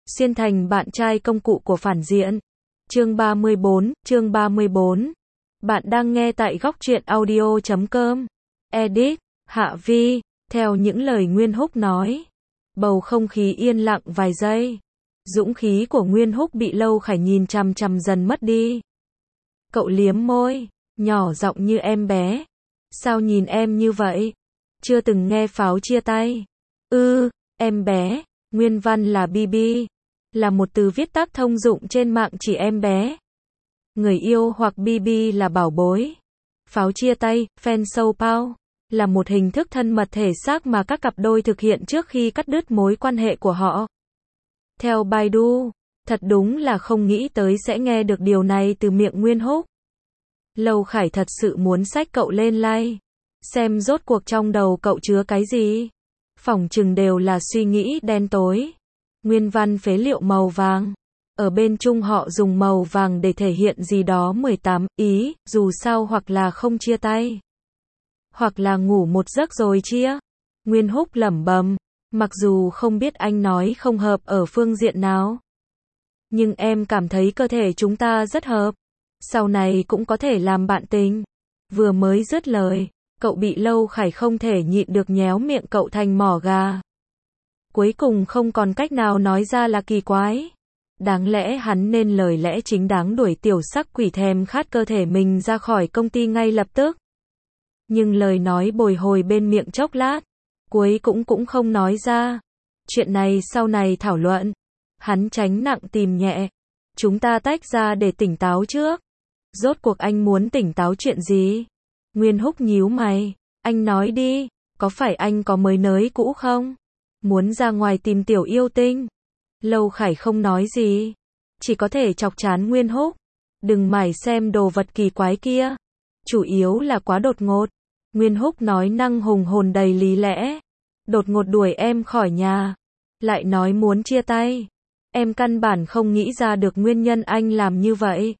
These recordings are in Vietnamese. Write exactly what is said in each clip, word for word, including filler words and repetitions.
Xuyên thành bạn trai công cụ của phản diện. Chương ba mươi bốn, chương ba mươi bốn. Bạn đang nghe tại góc truyện audio chấm com. Edit, Hạ Vi, theo những lời Nguyên Húc nói. Bầu không khí yên lặng vài giây. Dũng khí của Nguyên Húc bị Lâu Khải nhìn chằm chằm dần mất đi. Cậu liếm môi, nhỏ giọng như em bé. Sao nhìn em như vậy? Chưa từng nghe pháo chia tay. Ư, em bé, nguyên văn là bê bê. Là một từ viết tắt thông dụng trên mạng chỉ em bé. Người yêu hoặc bê bê là bảo bối. Pháo chia tay, fan sâu pao, là một hình thức thân mật thể xác mà các cặp đôi thực hiện trước khi cắt đứt mối quan hệ của họ. Theo Baidu, thật đúng là không nghĩ tới sẽ nghe được điều này từ miệng Nguyên Húc. Lâu Khải thật sự muốn xách cậu lên like, xem rốt cuộc trong đầu cậu chứa cái gì. Phỏng chừng đều là suy nghĩ đen tối. Nguyên văn phế liệu màu vàng. Ở bên Trung họ dùng màu vàng để thể hiện gì đó mười tám ý, dù sao hoặc là không chia tay, hoặc là ngủ một giấc rồi chia. Nguyên Húc lẩm bẩm, mặc dù không biết anh nói không hợp ở phương diện nào, nhưng em cảm thấy cơ thể chúng ta rất hợp. Sau này cũng có thể làm bạn tình. Vừa mới dứt lời, cậu bị Lâu Khải không thể nhịn được nhéo miệng cậu thành mỏ gà. Cuối cùng không còn cách nào nói ra là kỳ quái. Đáng lẽ hắn nên lời lẽ chính đáng đuổi tiểu sắc quỷ thèm khát cơ thể mình ra khỏi công ty ngay lập tức. Nhưng lời nói bồi hồi bên miệng chốc lát, cuối cũng cũng không nói ra. Chuyện này sau này thảo luận. Hắn tránh nặng tìm nhẹ. Chúng ta tách ra để tỉnh táo trước. Rốt cuộc anh muốn tỉnh táo chuyện gì? Nguyên Húc nhíu mày. Anh nói đi, có phải anh có mới nới cũ không? Muốn ra ngoài tìm tiểu yêu tinh? Lâu Khải không nói gì, chỉ có thể chọc chán Nguyên Húc. Đừng mải xem đồ vật kỳ quái kia. Chủ yếu là quá đột ngột. Nguyên Húc nói năng hùng hồn đầy lý lẽ. Đột ngột đuổi em khỏi nhà, lại nói muốn chia tay. Em căn bản không nghĩ ra được nguyên nhân anh làm như vậy.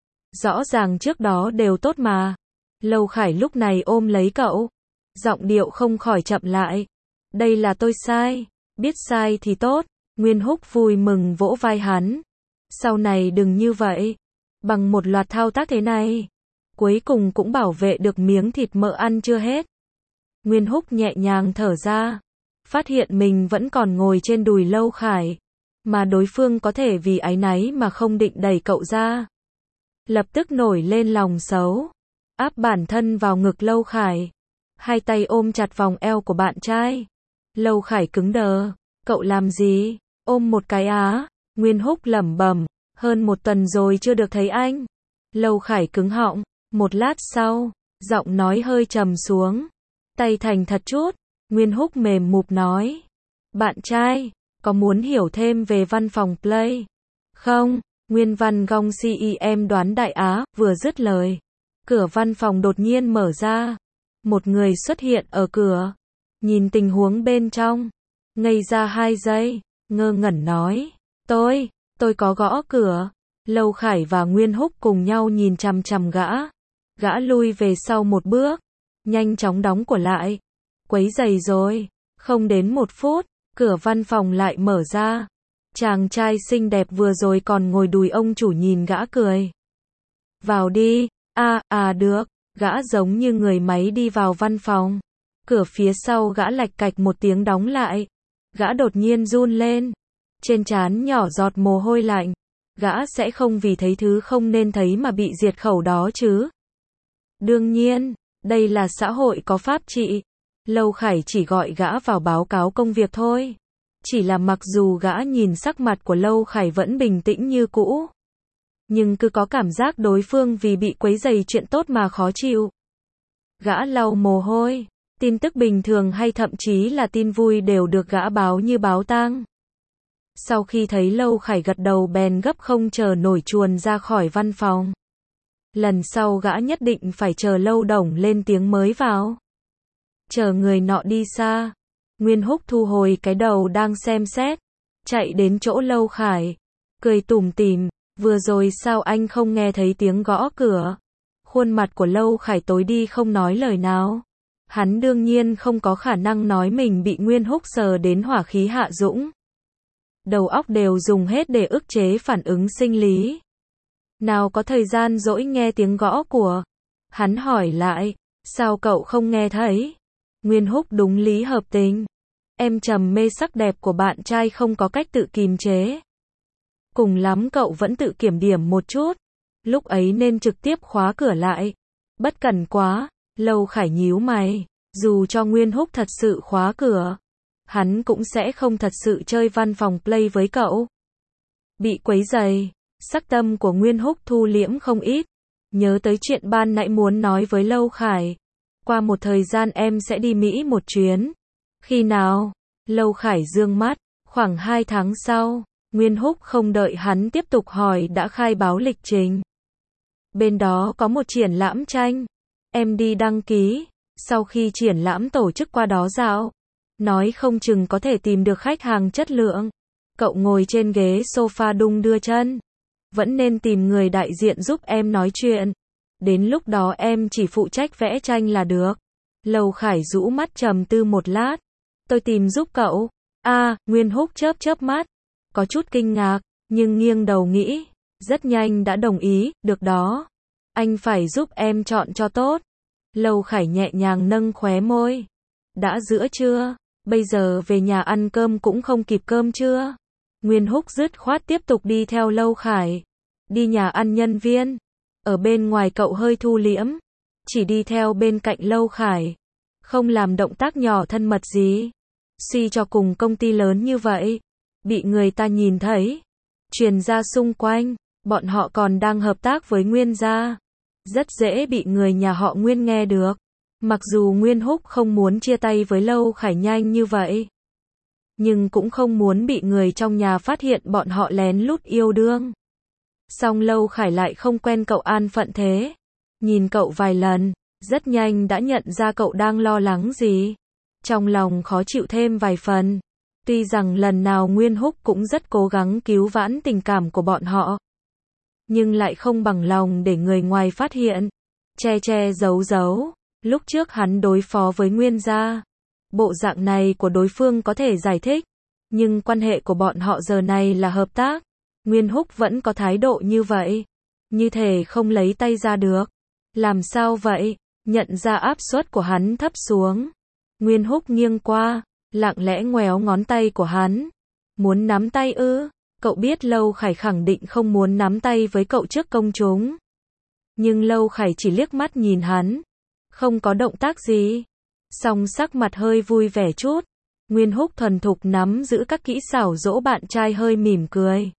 Rõ ràng trước đó đều tốt mà. Lâu Khải lúc này ôm lấy cậu, giọng điệu không khỏi chậm lại. Đây là tôi sai, biết sai thì tốt. Nguyên Húc vui mừng vỗ vai hắn. Sau này đừng như vậy. Bằng một loạt thao tác thế này, cuối cùng cũng bảo vệ được miếng thịt mỡ ăn chưa hết. Nguyên Húc nhẹ nhàng thở ra, phát hiện mình vẫn còn ngồi trên đùi Lâu Khải, mà đối phương có thể vì áy náy mà không định đẩy cậu ra. Lập tức nổi lên lòng xấu, áp bản thân vào ngực Lâu Khải, hai tay ôm chặt vòng eo của bạn trai. Lâu Khải cứng đờ, cậu làm gì? Ôm một cái á? Nguyên Húc lẩm bẩm, hơn một tuần rồi chưa được thấy anh. Lâu Khải cứng họng, một lát sau, giọng nói hơi trầm xuống, tay thành thật chút. Nguyên Húc mềm mụp nói, bạn trai, có muốn hiểu thêm về văn phòng Play không? Nguyên văn gong xem đoán đại á. Vừa dứt lời, cửa văn phòng đột nhiên mở ra. Một người xuất hiện ở cửa, nhìn tình huống bên trong, ngây ra hai giây, ngơ ngẩn nói, tôi, tôi có gõ cửa. Lâu Khải và Nguyên Húc cùng nhau nhìn chằm chằm gã. Gã lui về sau một bước, nhanh chóng đóng cửa lại. Quấy rầy rồi. Không đến một phút, cửa văn phòng lại mở ra. Chàng trai xinh đẹp vừa rồi còn ngồi đùi ông chủ nhìn gã cười. Vào đi. À, à được. Gã giống như người máy đi vào văn phòng. Cửa phía sau gã lạch cạch một tiếng đóng lại. Gã đột nhiên run lên. Trên trán nhỏ giọt mồ hôi lạnh. Gã sẽ không vì thấy thứ không nên thấy mà bị diệt khẩu đó chứ. Đương nhiên, đây là xã hội có pháp trị. Lâu Khải chỉ gọi gã vào báo cáo công việc thôi. Chỉ là mặc dù gã nhìn sắc mặt của Lâu Khải vẫn bình tĩnh như cũ, nhưng cứ có cảm giác đối phương vì bị quấy rầy chuyện tốt mà khó chịu. Gã lau mồ hôi. Tin tức bình thường hay thậm chí là tin vui đều được gã báo như báo tang. Sau khi thấy Lâu Khải gật đầu bèn gấp không chờ nổi chuồn ra khỏi văn phòng. Lần sau gã nhất định phải chờ Lâu Đồng lên tiếng mới vào. Chờ người nọ đi xa, Nguyên Húc thu hồi cái đầu đang xem xét, chạy đến chỗ Lâu Khải, cười tủm tỉm, vừa rồi sao anh không nghe thấy tiếng gõ cửa? Khuôn mặt của Lâu Khải tối đi không nói lời nào. Hắn đương nhiên không có khả năng nói mình bị Nguyên Húc sờ đến hỏa khí hạ dũng. đầu óc đều dùng hết để ức chế phản ứng sinh lý. Nào có thời gian dỗi nghe tiếng gõ của. Hắn hỏi lại, sao cậu không nghe thấy? Nguyên Húc đúng lý hợp tình. Em trầm mê sắc đẹp của bạn trai không có cách tự kìm chế. Cùng lắm cậu vẫn tự kiểm điểm một chút. Lúc ấy nên trực tiếp khóa cửa lại. Bất cẩn quá. Lâu Khải nhíu mày. Dù cho Nguyên Húc thật sự khóa cửa, hắn cũng sẽ không thật sự chơi văn phòng play với cậu. Bị quấy rầy, sắc tâm của Nguyên Húc thu liễm không ít. Nhớ tới chuyện ban nãy muốn nói với Lâu Khải. Qua một thời gian em sẽ đi Mỹ một chuyến. Khi nào? Lâu Khải dương mắt. Khoảng hai tháng sau. Nguyên Húc không đợi hắn tiếp tục hỏi đã khai báo lịch trình. Bên đó có một triển lãm tranh. Em đi đăng ký. Sau khi triển lãm tổ chức qua đó dạo. Nói không chừng có thể tìm được khách hàng chất lượng. Cậu ngồi trên ghế sofa đung đưa chân. Vẫn nên tìm người đại diện giúp em nói chuyện. Đến lúc đó em chỉ phụ trách vẽ tranh là được. Lâu Khải rũ mắt trầm tư một lát. Tôi tìm giúp cậu. A, à, Nguyên Húc chớp chớp mắt. Có chút kinh ngạc, nhưng nghiêng đầu nghĩ. Rất nhanh đã đồng ý, được đó. Anh phải giúp em chọn cho tốt. Lâu Khải nhẹ nhàng nâng khóe môi. Đã giữa trưa, bây giờ về nhà ăn cơm cũng không kịp cơm trưa. Nguyên Húc dứt khoát tiếp tục đi theo Lâu Khải. Đi nhà ăn nhân viên. Ở bên ngoài cậu hơi thu liễm. Chỉ đi theo bên cạnh Lâu Khải. Không làm động tác nhỏ thân mật gì. Suy cho cùng công ty lớn như vậy. Bị người ta nhìn thấy. Truyền ra xung quanh. Bọn họ còn đang hợp tác với Nguyên gia. Rất dễ bị người nhà họ Nguyên nghe được. Mặc dù Nguyên Húc không muốn chia tay với Lâu Khải nhanh như vậy. Nhưng cũng không muốn bị người trong nhà phát hiện bọn họ lén lút yêu đương. Song Lâu Khải lại không quen cậu an phận thế. Nhìn cậu vài lần, rất nhanh đã nhận ra cậu đang lo lắng gì. Trong lòng khó chịu thêm vài phần. Tuy rằng lần nào Nguyên Húc cũng rất cố gắng cứu vãn tình cảm của bọn họ. Nhưng lại không bằng lòng để người ngoài phát hiện. Che che giấu giấu. Lúc trước hắn đối phó với Nguyên gia. Bộ dạng này của đối phương có thể giải thích. Nhưng quan hệ của bọn họ giờ này là hợp tác. Nguyên Húc vẫn có thái độ như vậy. Như thể không lấy tay ra được. Làm sao vậy? Nhận ra áp suất của hắn thấp xuống. Nguyên Húc nghiêng qua. Lặng lẽ ngoéo ngón tay của hắn. Muốn nắm tay ư? Cậu biết Lâu Khải khẳng định không muốn nắm tay với cậu trước công chúng. Nhưng Lâu Khải chỉ liếc mắt nhìn hắn. Không có động tác gì. Song sắc mặt hơi vui vẻ chút. Nguyên Húc thuần thục nắm giữ các kỹ xảo dỗ bạn trai hơi mỉm cười.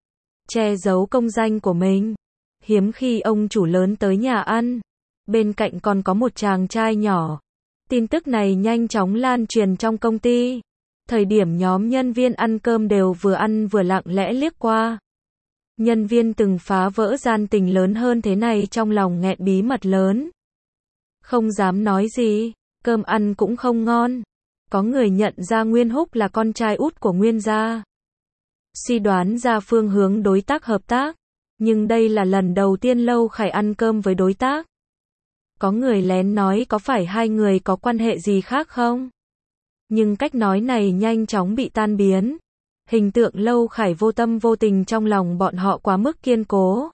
Che giấu công danh của mình. Hiếm khi ông chủ lớn tới nhà ăn. Bên cạnh còn có một chàng trai nhỏ. Tin tức này nhanh chóng lan truyền trong công ty. Thời điểm nhóm nhân viên ăn cơm đều vừa ăn vừa lặng lẽ liếc qua. Nhân viên từng phá vỡ gian tình lớn hơn thế này trong lòng nghẹn bí mật lớn. Không dám nói gì, cơm ăn cũng không ngon. Có người nhận ra Nguyên Húc là con trai út của Nguyên gia. Suy đoán ra phương hướng đối tác hợp tác. Nhưng đây là lần đầu tiên Lâu Khải ăn cơm với đối tác. Có người lén nói có phải hai người có quan hệ gì khác không? Nhưng cách nói này nhanh chóng bị tan biến. Hình tượng Lâu Khải vô tâm vô tình trong lòng bọn họ quá mức kiên cố.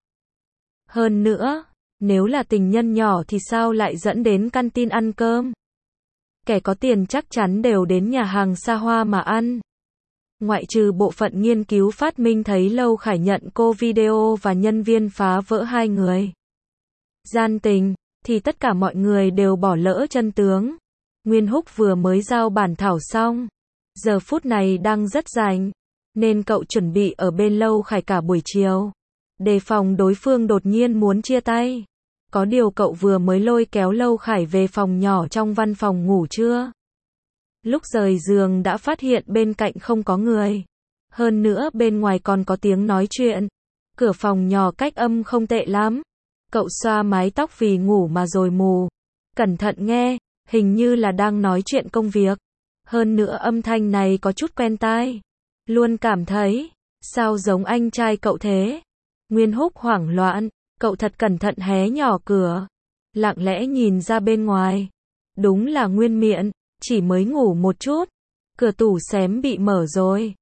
Hơn nữa, nếu là tình nhân nhỏ thì sao lại dẫn đến căn tin ăn cơm? Kẻ có tiền chắc chắn đều đến nhà hàng xa hoa mà ăn. Ngoại trừ bộ phận nghiên cứu phát minh thấy Lâu Khải nhận cô video và nhân viên phá vỡ hai người gian tình, thì tất cả mọi người đều bỏ lỡ chân tướng. Nguyên Húc vừa mới giao bản thảo xong. Giờ phút này đang rất rảnh. Nên cậu chuẩn bị ở bên Lâu Khải cả buổi chiều. Đề phòng đối phương đột nhiên muốn chia tay. Có điều cậu vừa mới lôi kéo Lâu Khải về phòng nhỏ trong văn phòng ngủ trưa. Lúc rời giường đã phát hiện bên cạnh không có người. Hơn nữa bên ngoài còn có tiếng nói chuyện. Cửa phòng nhỏ cách âm không tệ lắm. Cậu xoa mái tóc vì ngủ mà rồi mù. Cẩn thận nghe, hình như là đang nói chuyện công việc. Hơn nữa âm thanh này có chút quen tai. Luôn cảm thấy, sao giống anh trai cậu thế? Nguyên Húc hoảng loạn, cậu thật cẩn thận hé nhỏ cửa. Lặng lẽ nhìn ra bên ngoài. Đúng là Nguyên Miện, chỉ mới ngủ một chút. Cửa tủ xém bị mở rồi.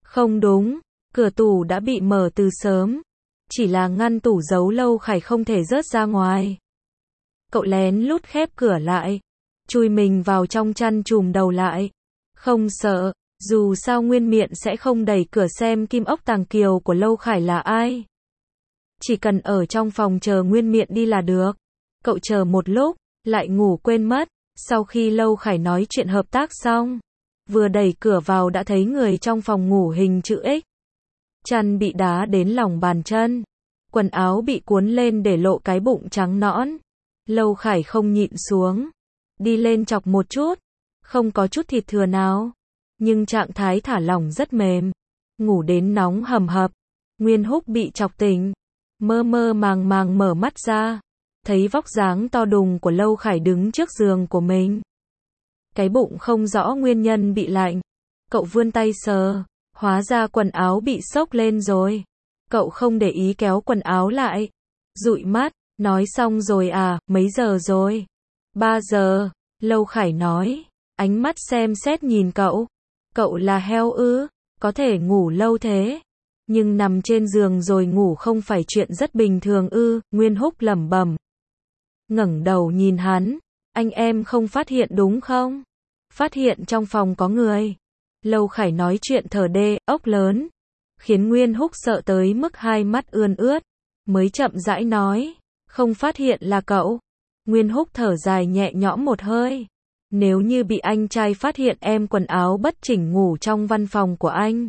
Không đúng, cửa tủ đã bị mở từ sớm. Chỉ là ngăn tủ giấu Lâu Khải không thể rớt ra ngoài. Cậu lén lút khép cửa lại, chui mình vào trong chăn chùm đầu lại. Không sợ, dù sao Nguyên Miện sẽ không đẩy cửa xem kim ốc tàng kiều của Lâu Khải là ai. Chỉ cần ở trong phòng chờ Nguyên Miện đi là được. Cậu chờ một lúc, lại ngủ quên mất. Sau khi Lâu Khải nói chuyện hợp tác xong, vừa đẩy cửa vào đã thấy người trong phòng ngủ hình chữ X. Chăn bị đá đến lòng bàn chân, quần áo bị cuốn lên để lộ cái bụng trắng nõn. Lâu Khải không nhịn xuống, đi lên chọc một chút, không có chút thịt thừa nào, nhưng trạng thái thả lỏng rất mềm, ngủ đến nóng hầm hập. Nguyên Húc bị chọc tỉnh, mơ mơ màng màng mở mắt ra, thấy vóc dáng to đùng của Lâu Khải đứng trước giường của mình. Cái bụng không rõ nguyên nhân bị lạnh, cậu vươn tay sờ, hóa ra quần áo bị xốc lên rồi. Cậu không để ý kéo quần áo lại, dụi mắt, nói xong rồi à, mấy giờ rồi? Ba giờ, Lâu Khải nói, ánh mắt xem xét nhìn cậu. Cậu là heo ư, có thể ngủ lâu thế, nhưng nằm trên giường rồi ngủ không phải chuyện rất bình thường ư? Nguyên Húc lẩm bẩm. Ngẩng đầu nhìn hắn, anh em không phát hiện đúng không? Phát hiện trong phòng có người. Lâu Khải nói chuyện thở đê, ốc lớn, khiến Nguyên Húc sợ tới mức hai mắt ươn ướt, mới chậm rãi nói, không phát hiện là cậu. Nguyên Húc thở dài nhẹ nhõm một hơi. Nếu như bị anh trai phát hiện em quần áo bất chỉnh ngủ trong văn phòng của anh,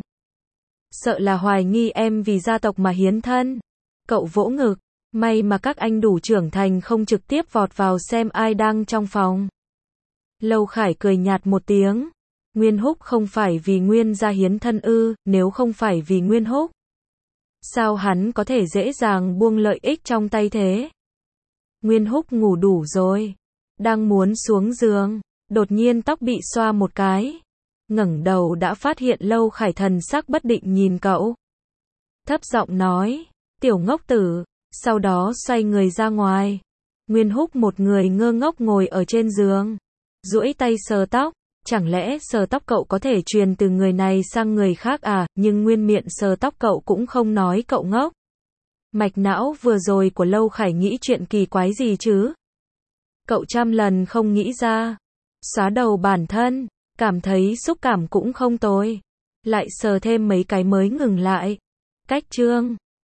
sợ là hoài nghi em vì gia tộc mà hiến thân. Cậu vỗ ngực, may mà các anh đủ trưởng thành không trực tiếp vọt vào xem ai đang trong phòng. Lâu Khải cười nhạt một tiếng. Nguyên Húc không phải vì Nguyên gia hiến thân ư? Nếu không phải vì Nguyên Húc, sao hắn có thể dễ dàng buông lợi ích trong tay thế? Nguyên Húc ngủ đủ rồi, đang muốn xuống giường, đột nhiên tóc bị xoa một cái. Ngẩng đầu đã phát hiện Lâu Khải thần sắc bất định nhìn cậu. Thấp giọng nói, tiểu ngốc tử, sau đó xoay người ra ngoài. Nguyên Húc một người ngơ ngốc ngồi ở trên giường, duỗi tay sờ tóc. Chẳng lẽ sờ tóc cậu có thể truyền từ người này sang người khác à? Nhưng Nguyên Miện sờ tóc cậu cũng không nói cậu ngốc. Mạch não vừa rồi của Lâu Khải nghĩ chuyện kỳ quái gì chứ? Cậu trăm lần không nghĩ ra. Xóa đầu bản thân, cảm thấy xúc cảm cũng không tồi. Lại sờ thêm mấy cái mới ngừng lại. Cách chương